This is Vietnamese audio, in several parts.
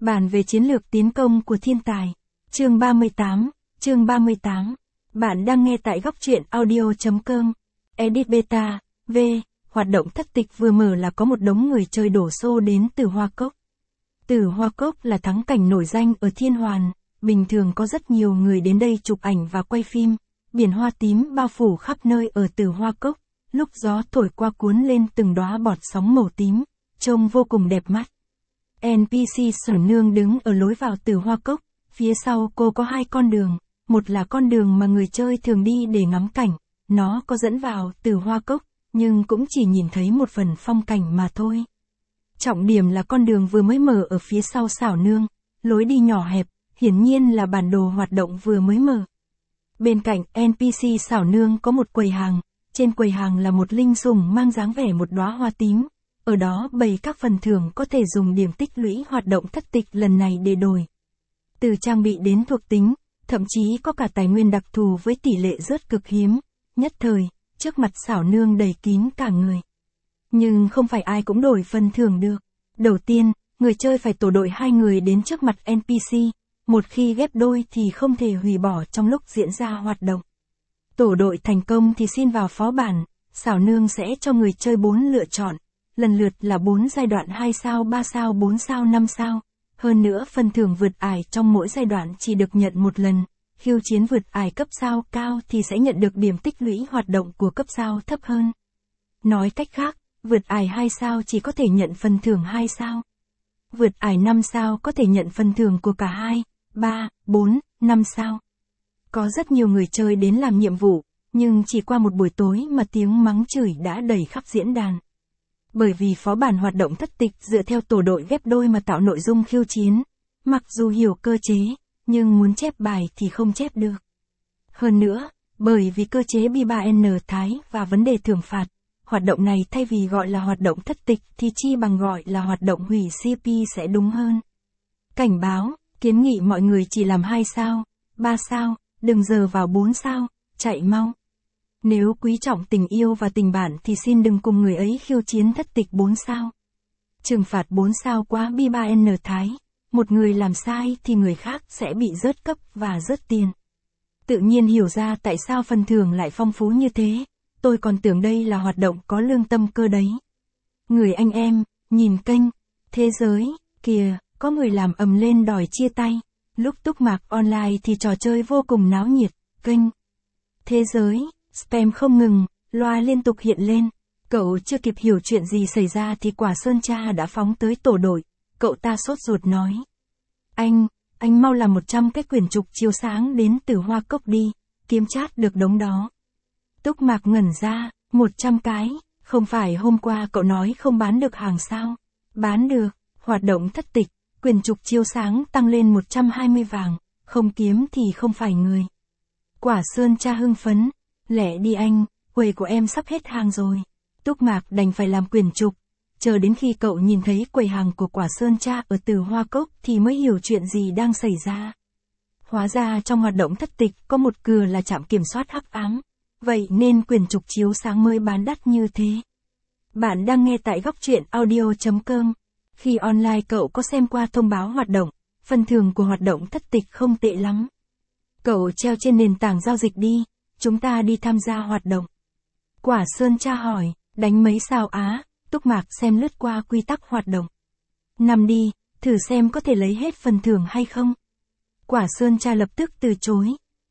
Bản về chiến lược tiến công của thiên tài. Chương 38. Bạn đang nghe tại góc truyện audio.com. Edit Beta, V. Hoạt động thất tịch vừa mở là có một đống người chơi đổ xô đến từ Hoa Cốc. Từ Hoa Cốc là thắng cảnh nổi danh ở Thiên Hoàn, bình thường có rất nhiều người đến đây chụp ảnh và quay phim. Biển hoa tím bao phủ khắp nơi ở Từ Hoa Cốc, lúc gió thổi qua cuốn lên từng đóa bọt sóng màu tím, trông vô cùng đẹp mắt. NPC Sở Nương đứng ở lối vào Từ Hoa Cốc, phía sau cô có hai con đường, một là con đường mà người chơi thường đi để ngắm cảnh, nó có dẫn vào Từ Hoa Cốc, nhưng cũng chỉ nhìn thấy một phần phong cảnh mà thôi. Trọng điểm là con đường vừa mới mở ở phía sau Xảo Nương, lối đi nhỏ hẹp, hiển nhiên là bản đồ hoạt động vừa mới mở. Bên cạnh NPC Xảo Nương có một quầy hàng, trên quầy hàng là một linh sủng mang dáng vẻ một đóa hoa tím, ở đó bày các phần thưởng có thể dùng điểm tích lũy hoạt động thất tịch lần này để đổi. Từ trang bị đến thuộc tính, thậm chí có cả tài nguyên đặc thù với tỷ lệ rớt cực hiếm, nhất thời, trước mặt Xảo Nương đầy kín cả người. Nhưng không phải ai cũng đổi phần thưởng được. Đầu tiên, người chơi phải tổ đội 2 người đến trước mặt NPC, một khi ghép đôi thì không thể hủy bỏ trong lúc diễn ra hoạt động. Tổ đội thành công thì xin vào phó bản, Xảo Nương sẽ cho người chơi 4 lựa chọn, lần lượt là 4 giai đoạn 2 sao, 3 sao, 4 sao, 5 sao. Hơn nữa phần thưởng vượt ải trong mỗi giai đoạn chỉ được nhận một lần, khiêu chiến vượt ải cấp sao cao thì sẽ nhận được điểm tích lũy hoạt động của cấp sao thấp hơn. Nói cách khác, vượt ải 2 sao chỉ có thể nhận phần thưởng 2 sao. Vượt ải 5 sao có thể nhận phần thưởng của cả 2, 3, 4, 5 sao. Có rất nhiều người chơi đến làm nhiệm vụ, nhưng chỉ qua một buổi tối mà tiếng mắng chửi đã đầy khắp diễn đàn. Bởi vì phó bản hoạt động thất tịch dựa theo tổ đội ghép đôi mà tạo nội dung khiêu chiến. Mặc dù hiểu cơ chế, nhưng muốn chép bài thì không chép được. Hơn nữa, bởi vì cơ chế B3N thái và vấn đề thưởng phạt, hoạt động này thay vì gọi là hoạt động thất tịch thì chi bằng gọi là hoạt động hủy CP sẽ đúng hơn. Cảnh báo, kiến nghị mọi người chỉ làm 2 sao, 3 sao, đừng giờ vào 4 sao, chạy mau. Nếu quý trọng tình yêu và tình bạn thì xin đừng cùng người ấy khiêu chiến thất tịch 4 sao. Trừng phạt 4 sao quá B3N thái, một người làm sai thì người khác sẽ bị rớt cấp và rớt tiền. Tự nhiên hiểu ra tại sao phần thưởng lại phong phú như thế, tôi còn tưởng đây là hoạt động có lương tâm cơ đấy. Người anh em, nhìn kênh, thế giới, kìa, có người làm ầm lên đòi chia tay. Lúc Túc Mạc online thì trò chơi vô cùng náo nhiệt, kênh, thế giới, spam không ngừng, loa liên tục hiện lên. Cậu chưa kịp hiểu chuyện gì xảy ra thì Quả Sơn Cha đã phóng tới tổ đội, cậu ta sốt ruột nói. Anh mau làm 100 cái quyển trục chiếu sáng đến Từ Hoa Cốc đi, kiếm chát được đống đó. Túc Mạc ngẩn ra, 100 cái, không phải hôm qua cậu nói không bán được hàng sao? Bán được, hoạt động thất tịch, quyển trục chiếu sáng tăng lên 120 vàng, không kiếm thì không phải người. Quả Sơn Cha hưng phấn, lẹ đi anh, quầy của em sắp hết hàng rồi. Túc Mạc đành phải làm quyển trục, chờ đến khi cậu nhìn thấy quầy hàng của Quả Sơn Cha ở Từ Hoa Cốc thì mới hiểu chuyện gì đang xảy ra. Hóa ra trong hoạt động thất tịch có một cửa là trạm kiểm soát hắc ám, vậy nên quyển trục chiếu sáng mới bán đắt như thế. Bạn đang nghe tại góc truyện audio.com. Khi online cậu có xem qua thông báo hoạt động, phần thưởng của hoạt động thất tịch không tệ lắm. Cậu treo trên nền tảng giao dịch đi, chúng ta đi tham gia hoạt động. Quả Sơn Cha hỏi, đánh mấy sao á? Túc Mạc xem lướt qua quy tắc hoạt động. 5 đi, thử xem có thể lấy hết phần thưởng hay không. Quả Sơn Cha lập tức từ chối.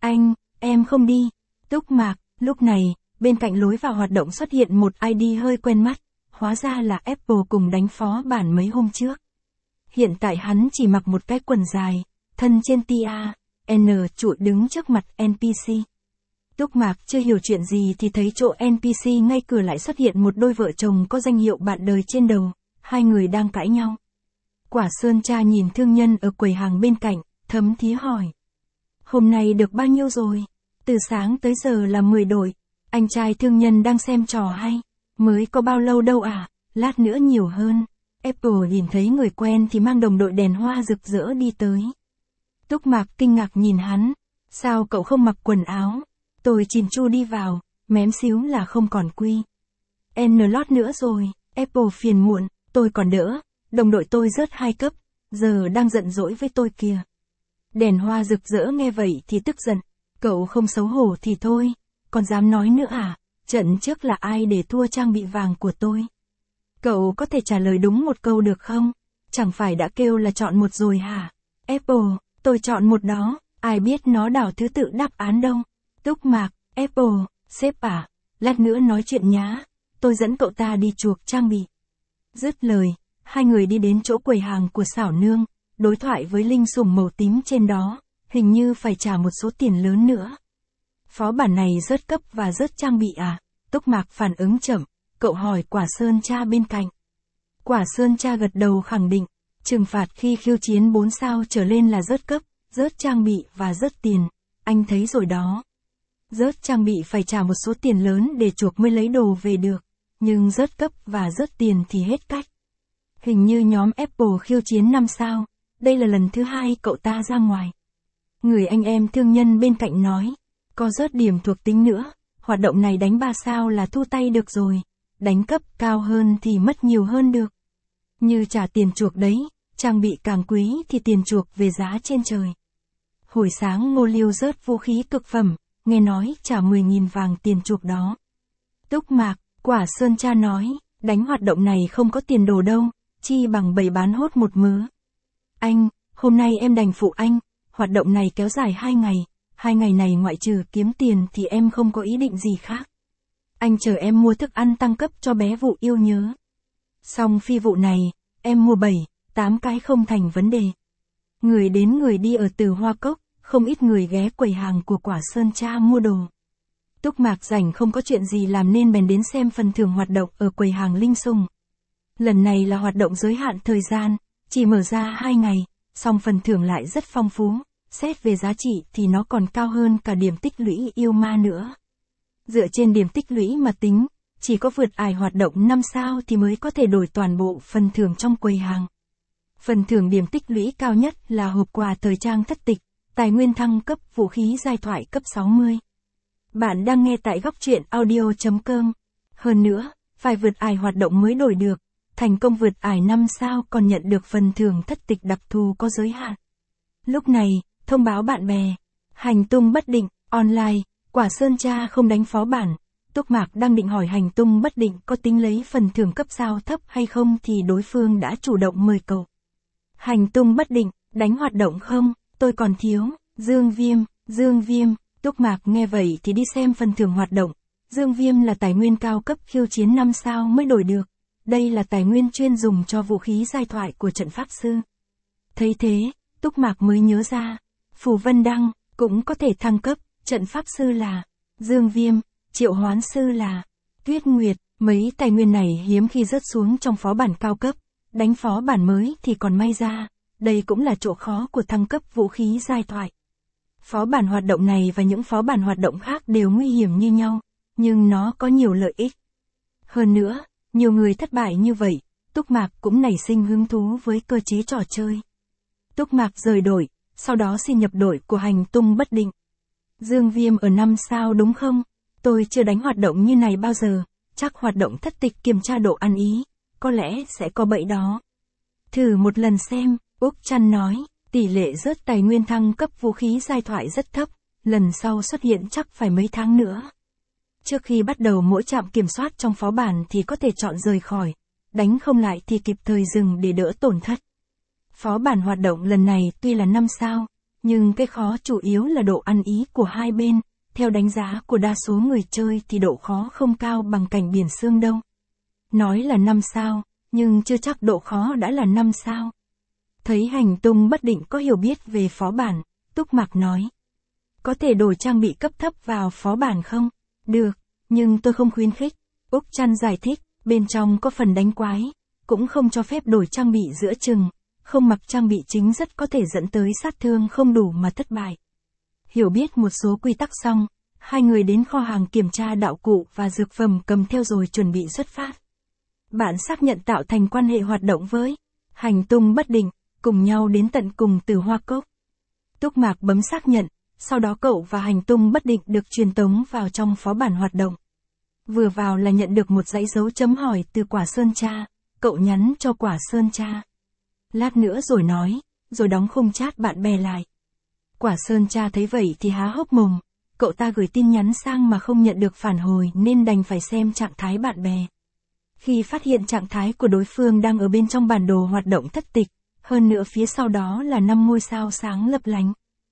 Em không đi. Túc Mạc, lúc này, bên cạnh lối vào hoạt động xuất hiện một ID hơi quen mắt, hóa ra là Apple cùng đánh phó bản mấy hôm trước. Hiện tại hắn chỉ mặc một cái quần dài, thân trên tia, trụi đứng trước mặt NPC. Túc Mạc chưa hiểu chuyện gì thì thấy chỗ NPC ngay cửa lại xuất hiện một đôi vợ chồng có danh hiệu bạn đời trên đầu, hai người đang cãi nhau. Quả Sơn Cha nhìn thương nhân ở quầy hàng bên cạnh, thấm thía hỏi. Hôm nay được bao nhiêu rồi? Từ sáng tới giờ là 10 đội, anh trai thương nhân đang xem trò hay, mới có bao lâu đâu à, lát nữa nhiều hơn. Apple nhìn thấy người quen thì mang đồng đội đèn hoa rực rỡ đi tới. Túc Mạc kinh ngạc nhìn hắn, sao cậu không mặc quần áo? Tôi chỉn chu đi vào, mém xíu là không còn quy. N lót nữa rồi, Apple phiền muộn, tôi còn đỡ, đồng đội tôi rớt 2 cấp, giờ đang giận dỗi với tôi kìa. Đèn hoa rực rỡ nghe vậy thì tức giận, cậu không xấu hổ thì thôi, còn dám nói nữa à, trận trước là ai để thua trang bị vàng của tôi? Cậu có thể trả lời đúng một câu được không? Chẳng phải đã kêu là chọn một rồi hả? Apple, tôi chọn một đó, ai biết nó đảo thứ tự đáp án đâu. Túc Mạc, Apple, sếp à, lát nữa nói chuyện nhá, tôi dẫn cậu ta đi chuộc trang bị. Dứt lời, hai người đi đến chỗ quầy hàng của xảo nương, đối thoại với linh sủng màu tím trên đó, hình như phải trả một số tiền lớn nữa. Phó bản này rớt cấp và rớt trang bị à? Túc Mạc phản ứng chậm, cậu hỏi Quả Sơn Cha bên cạnh. Quả Sơn Cha gật đầu khẳng định, trừng phạt khi khiêu chiến 4 sao trở lên là rớt cấp, rớt trang bị và rớt tiền, anh thấy rồi đó. Rớt trang bị phải trả một số tiền lớn để chuộc mới lấy đồ về được, nhưng rớt cấp và rớt tiền thì hết cách. Hình như nhóm Apple khiêu chiến 5 sao, đây là lần thứ 2 cậu ta ra ngoài. Người anh em thương nhân bên cạnh nói, có rớt điểm thuộc tính nữa, hoạt động này đánh 3 sao là thu tay được rồi, đánh cấp cao hơn thì mất nhiều hơn được. Như trả tiền chuộc đấy, trang bị càng quý thì tiền chuộc về giá trên trời. Hồi sáng Ngô Liêu rớt vũ khí cực phẩm, nghe nói trả 10.000 vàng tiền chuộc đó. Túc Mạc, Quả Sơn Cha nói, đánh hoạt động này không có tiền đồ đâu, chi bằng bày bán hốt một mớ. Anh, hôm nay em đành phụ anh, hoạt động này kéo dài 2 ngày, 2 ngày này ngoại trừ kiếm tiền thì em không có ý định gì khác. Anh chờ em mua thức ăn tăng cấp cho bé Vụ yêu nhớ. Xong phi vụ này, em mua 7, 8 cái không thành vấn đề. Người đến người đi ở Từ Hoa Cốc, không ít người ghé quầy hàng của Quả Sơn Cha mua đồ. Túc Mạc rảnh không có chuyện gì làm nên bèn đến xem phần thưởng hoạt động ở quầy hàng linh sủng. Lần này là hoạt động giới hạn thời gian, chỉ mở ra 2 ngày, song phần thưởng lại rất phong phú, xét về giá trị thì nó còn cao hơn cả điểm tích lũy yêu ma nữa. Dựa trên điểm tích lũy mà tính, chỉ có vượt ải hoạt động 5 sao thì mới có thể đổi toàn bộ phần thưởng trong quầy hàng. Phần thưởng điểm tích lũy cao nhất là hộp quà thời trang thất tịch, tài nguyên thăng cấp vũ khí giai thoại cấp 60. Bạn đang nghe tại góc truyện audio.com. Hơn nữa, phải vượt ải hoạt động mới đổi được, thành công vượt ải 5 sao còn nhận được phần thưởng thất tịch đặc thù có giới hạn. Lúc này, thông báo bạn bè, hành tung bất định, online, Quả Sơn Cha không đánh phó bản. Túc Mạc đang định hỏi hành tung bất định có tính lấy phần thưởng cấp sao thấp hay không thì đối phương đã chủ động mời cậu. Hành tung bất định, đánh hoạt động không, tôi còn thiếu, Dương Viêm, Túc Mạc nghe vậy thì đi xem phần thưởng hoạt động. Dương Viêm là tài nguyên cao cấp khiêu chiến 5 sao mới đổi được. Đây là tài nguyên chuyên dùng cho vũ khí giai thoại của trận pháp sư. Thấy thế, Túc Mạc mới nhớ ra, Phù Vân Đăng cũng có thể thăng cấp, trận pháp sư là Dương Viêm, triệu hoán sư là Tuyết Nguyệt, mấy tài nguyên này hiếm khi rớt xuống trong phó bản cao cấp, đánh phó bản mới thì còn may ra, đây cũng là chỗ khó của thăng cấp vũ khí giai thoại. Phó bản hoạt động này và những phó bản hoạt động khác đều nguy hiểm như nhau, nhưng nó có nhiều lợi ích. Hơn nữa, nhiều người thất bại như vậy, Túc Mạc cũng nảy sinh hứng thú với cơ chế trò chơi. Túc Mạc rời đội, sau đó xin nhập đội của hành tung bất định. Dương Viêm ở 5 sao đúng không? Tôi chưa đánh hoạt động như này bao giờ, chắc hoạt động thất tịch kiểm tra độ ăn ý, có lẽ sẽ có bẫy đó. Thử một lần xem, Úc Trăn nói, tỷ lệ rớt tài nguyên thăng cấp vũ khí giai thoại rất thấp, lần sau xuất hiện chắc phải mấy tháng nữa. Trước khi bắt đầu mỗi trạm kiểm soát trong phó bản thì có thể chọn rời khỏi, đánh không lại thì kịp thời dừng để đỡ tổn thất. Phó bản hoạt động lần này tuy là 5 sao, nhưng cái khó chủ yếu là độ ăn ý của hai bên, theo đánh giá của đa số người chơi thì độ khó không cao bằng cảnh biển sương đâu. Nói là 5 sao, nhưng chưa chắc độ khó đã là 5 sao. Thấy hành tung bất định có hiểu biết về phó bản, Túc Mạc nói. Có thể đổi trang bị cấp thấp vào phó bản không? Được, nhưng tôi không khuyến khích. Úc Trăn giải thích, bên trong có phần đánh quái, cũng không cho phép đổi trang bị giữa chừng, không mặc trang bị chính rất có thể dẫn tới sát thương không đủ mà thất bại. Hiểu biết một số quy tắc xong, hai người đến kho hàng kiểm tra đạo cụ và dược phẩm cầm theo rồi chuẩn bị xuất phát. Bạn xác nhận tạo thành quan hệ hoạt động với hành tung bất định, cùng nhau đến tận cùng Từ Hoa Cốc. Túc Mạc bấm xác nhận, sau đó cậu và hành tung bất định được truyền tống vào trong phó bản hoạt động. Vừa vào là nhận được một dãy dấu chấm hỏi từ Quả Sơn Cha, cậu nhắn cho Quả Sơn Cha. lát nữa rồi nói, rồi đóng khung chat bạn bè lại. Quả Sơn Tra thấy vậy thì há hốc mồm, cậu ta gửi tin nhắn sang mà không nhận được phản hồi nên đành phải xem trạng thái bạn bè. Khi phát hiện trạng thái của đối phương đang ở bên trong bản đồ hoạt động thất tịch, hơn nữa phía sau đó là 5 ngôi sao sáng lấp lánh.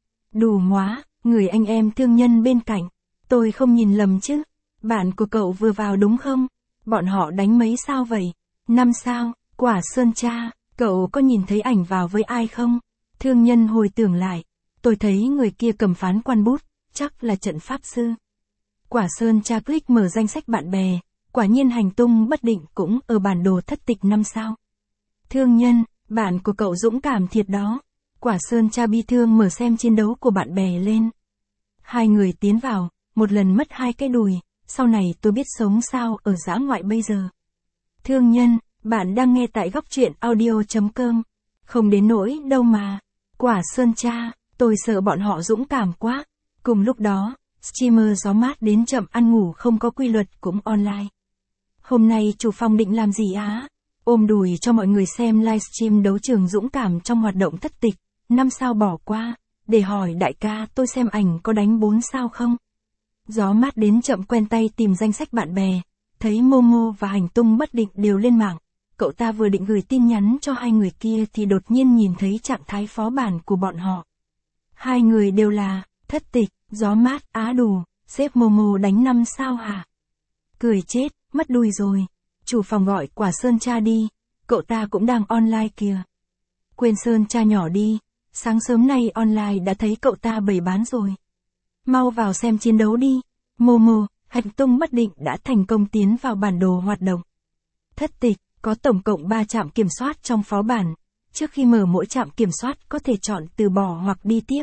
Đủ móa, người anh em thương nhân bên cạnh, tôi không nhìn lầm chứ, bạn của cậu vừa vào đúng không? Bọn họ đánh mấy sao vậy? 5 sao, Quả Sơn Tra, cậu có nhìn thấy ảnh vào với ai không? Thương nhân hồi tưởng lại, tôi thấy người kia cầm phán quan bút, chắc là trận pháp sư. Quả Sơn Tra click mở danh sách bạn bè, quả nhiên hành tung bất định cũng ở bản đồ thất tịch 5 sao. Thương nhân, bạn của cậu dũng cảm thiệt đó. Quả Sơn Tra bi thương mở xem chiến đấu của bạn bè lên. Hai người tiến vào, một lần mất 2 cái đùi, sau này tôi biết sống sao ở dã ngoại bây giờ. Thương nhân, bạn đang nghe tại góc truyện audio.com. Không đến nỗi đâu mà. Quả Sơn Tra, tôi sợ bọn họ dũng cảm quá. Cùng lúc đó, streamer gió mát đến chậm ăn ngủ không có quy luật cũng online. Hôm nay chủ phòng định làm gì á? Ôm đùi cho mọi người xem livestream đấu trường dũng cảm trong hoạt động thất tịch, 5 sao bỏ qua, để hỏi đại ca tôi xem ảnh có đánh 4 sao không? Gió mát đến chậm quen tay tìm danh sách bạn bè, thấy Momo và hành tung bất định đều lên mạng. Cậu ta vừa định gửi tin nhắn cho hai người kia thì đột nhiên nhìn thấy trạng thái phó bản của bọn họ. Hai người đều là, thất tịch, gió mát, á đù, sếp Momo đánh 5 sao hả? Cười chết, mất đuôi rồi. Chủ phòng gọi Quả Sơn Tra đi, cậu ta cũng đang online kìa. Quên Sơn Tra nhỏ đi, sáng sớm nay online đã thấy cậu ta bày bán rồi. Mau vào xem chiến đấu đi. Momo, hành tung bất định đã thành công tiến vào bản đồ hoạt động. Thất tịch, có tổng cộng 3 trạm kiểm soát trong phó bản. Trước khi mở mỗi trạm kiểm soát có thể chọn từ bỏ hoặc đi tiếp.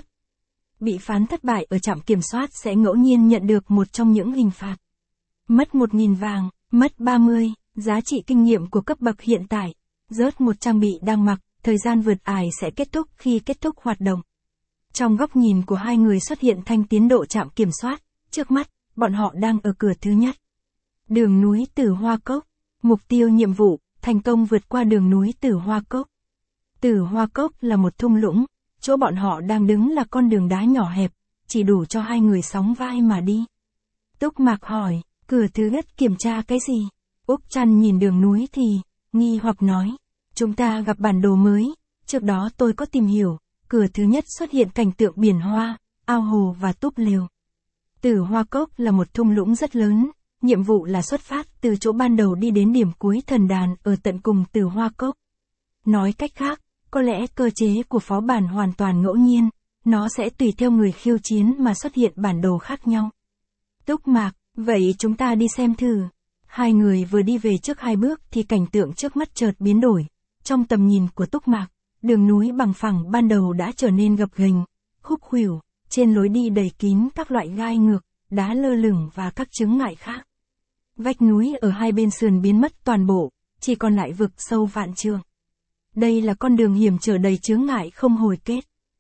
Bị phán thất bại ở trạm kiểm soát sẽ ngẫu nhiên nhận được một trong những hình phạt. Mất 1.000 vàng, mất 30, giá trị kinh nghiệm của cấp bậc hiện tại, rớt một trang bị đang mặc, thời gian vượt ải sẽ kết thúc khi kết thúc hoạt động. Trong góc nhìn của hai người xuất hiện thanh tiến độ trạm kiểm soát, trước mắt, bọn họ đang ở cửa thứ nhất. Đường núi Tử Hoa Cốc, mục tiêu nhiệm vụ, thành công vượt qua đường núi Tử Hoa Cốc. Tử Hoa Cốc là một thung lũng, chỗ bọn họ đang đứng là con đường đá nhỏ hẹp, chỉ đủ cho hai người sóng vai mà đi. Túc Mạc hỏi, cửa thứ nhất kiểm tra cái gì? Úc Trăn nhìn đường núi thì, nghi hoặc nói, chúng ta gặp bản đồ mới, trước đó tôi có tìm hiểu, cửa thứ nhất xuất hiện cảnh tượng biển hoa, ao hồ và túp lều. Tử Hoa Cốc là một thung lũng rất lớn, nhiệm vụ là xuất phát từ chỗ ban đầu đi đến điểm cuối thần đàn ở tận cùng Tử Hoa Cốc. Nói cách khác, có lẽ cơ chế của phó bản hoàn toàn ngẫu nhiên, nó sẽ tùy theo người khiêu chiến mà xuất hiện bản đồ khác nhau. Túc Mạc, vậy chúng ta đi xem thử. Hai người vừa đi về trước 2 bước thì cảnh tượng trước mắt chợt biến đổi. Trong tầm nhìn của Túc Mạc, đường núi bằng phẳng ban đầu đã trở nên gập ghềnh, khúc khuỷu, trên lối đi đầy kín các loại gai ngược, đá lơ lửng và các chướng ngại khác. Vách núi ở hai bên sườn biến mất toàn bộ, chỉ còn lại vực sâu vạn trượng. Đây là con đường hiểm trở đầy chướng ngại không hồi kết.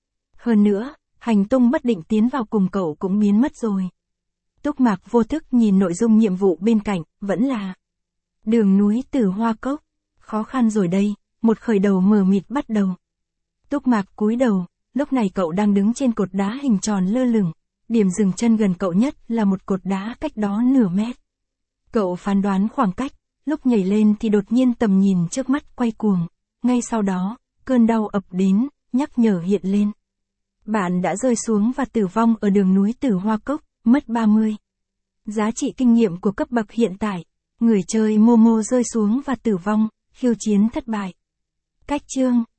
Hơn nữa, hành tung bất định tiến vào cùng cậu cũng biến mất rồi. Túc Mạc vô thức nhìn nội dung nhiệm vụ bên cạnh, vẫn là đường núi Tử Hoa Cốc. Khó khăn rồi đây, một khởi đầu mờ mịt bắt đầu. Túc Mạc cúi đầu, lúc này cậu đang đứng trên cột đá hình tròn lơ lửng, điểm dừng chân gần cậu nhất là một cột đá cách đó nửa mét. Cậu phán đoán khoảng cách, lúc nhảy lên thì đột nhiên tầm nhìn trước mắt quay cuồng, ngay sau đó, cơn đau ập đến, nhắc nhở hiện lên. Bạn đã rơi xuống và tử vong ở đường núi Tử Hoa Cốc, mất 30. Giá trị kinh nghiệm của cấp bậc hiện tại, người chơi Momo rơi xuống và tử vong, khiêu chiến thất bại. Cách chương